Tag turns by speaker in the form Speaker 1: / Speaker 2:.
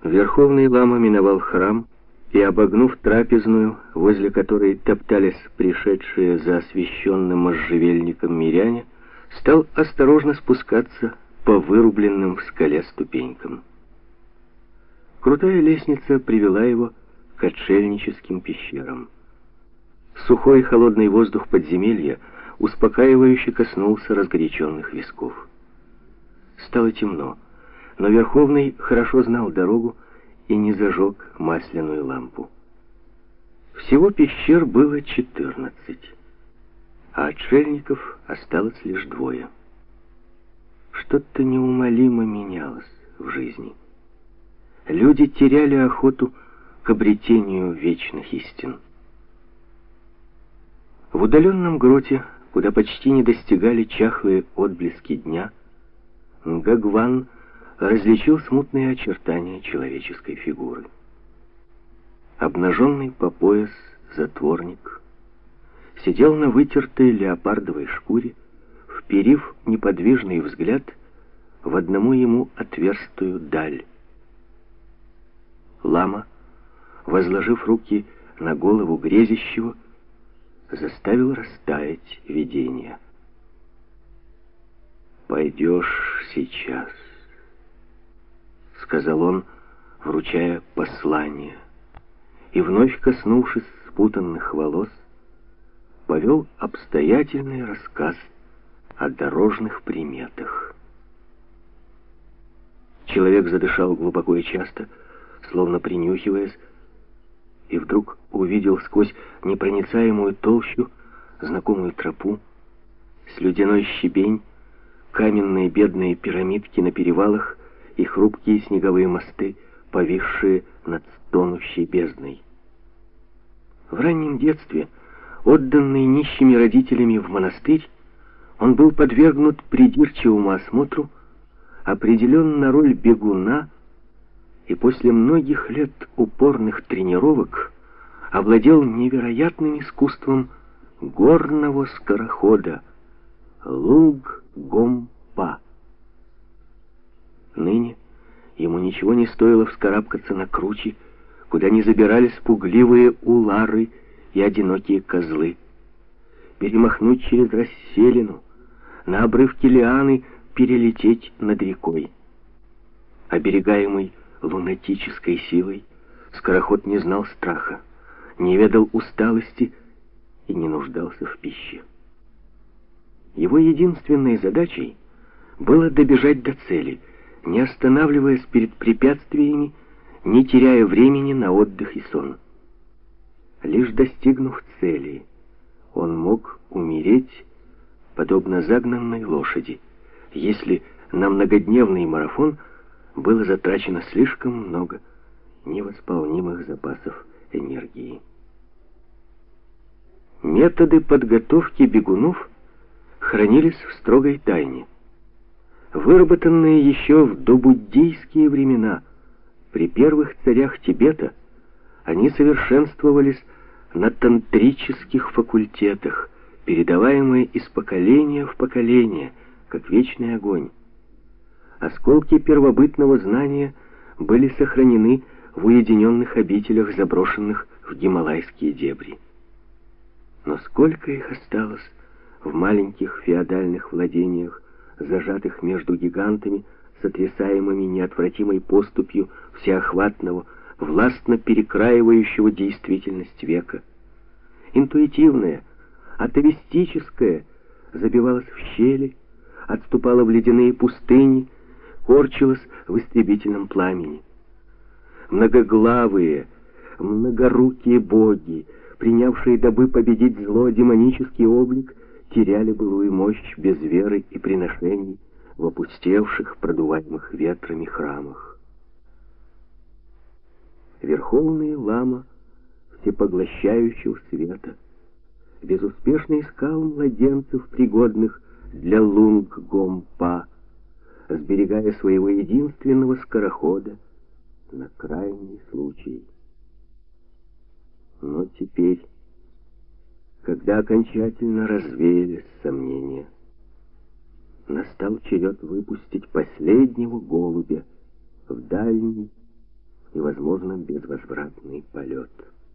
Speaker 1: Верховный лама миновал храм и, обогнув трапезную, возле которой топтались пришедшие за освященным можжевельником миряне, стал осторожно спускаться по вырубленным в скале ступенькам. Крутая лестница привела его к отшельническим пещерам. Сухой холодный воздух подземелья успокаивающе коснулся разгоряченных висков. Стало темно, но Верховный хорошо знал дорогу и не зажег масляную лампу. Всего пещер было 14, а отшельников осталось лишь 2. Что-то неумолимо менялось в жизни. Люди теряли охоту к обретению вечных истин. В удаленном гроте, куда почти не достигали чахлые отблески дня, Нгагван различил смутные очертания человеческой фигуры. Обнаженный по пояс затворник сидел на вытертой леопардовой шкуре, вперив неподвижный взгляд в одному ему отверстую даль. Лама, возложив руки на голову грезящего, заставил растаять видение. «Пойдешь сейчас», — сказал он, вручая послание, и, вновь коснувшись спутанных волос, повел обстоятельный рассказ о дорожных приметах. Человек задышал глубоко и часто, словно принюхиваясь, и вдруг увидел сквозь непроницаемую толщу знакомую тропу, слюдяной щебень, каменные бедные пирамидки на перевалах и хрупкие снеговые мосты, повисшие над стонущей бездной. В раннем детстве, отданный нищими родителями в монастырь, он был подвергнут придирчивому осмотру, определен на роль бегуна и после многих лет упорных тренировок овладел невероятным искусством горного скорохода Лунг-Гом-Па. Ныне ему ничего не стоило вскарабкаться на кручи, куда не забирались пугливые улары и одинокие козлы, перемахнуть через расселину, на обрывке лианы перелететь над рекой. Оберегаемый лунатической силой, скороход не знал страха, не ведал усталости и не нуждался в пище. Его единственной задачей было добежать до цели, не останавливаясь перед препятствиями, не теряя времени на отдых и сон. Лишь достигнув цели, он мог умереть, подобно загнанной лошади, если на многодневный марафон было затрачено слишком много невосполнимых запасов энергии. Методы подготовки бегунов хранились в строгой тайне. Выработанные еще в добуддийские времена, при первых царях Тибета, они совершенствовались на тантрических факультетах, передаваемые из поколения в поколение, как вечный огонь. Осколки первобытного знания были сохранены в уединенных обителях, заброшенных в гималайские дебри. Но сколько их осталось в маленьких феодальных владениях, зажатых между гигантами, сотрясаемыми неотвратимой поступью всеохватного, властно перекраивающего действительность века. Интуитивное, атовистическое забивалось в щели, отступало в ледяные пустыни, корчилось в истребительном пламени. Многоглавые, многорукие боги, принявшие, дабы победить зло, демонический облик, теряли былую мощь без веры и приношений в опустевших, продуваемых ветрами храмах. Верховный лама всепоглощающего света безуспешно искал младенцев, пригодных для Лунг-Гом-Па, сберегая своего единственного скорохода на крайний случай. Но теперь, когда окончательно развеялись сомнения, настал черед выпустить последнего голубя в дальний, возможно безвозвратный полет.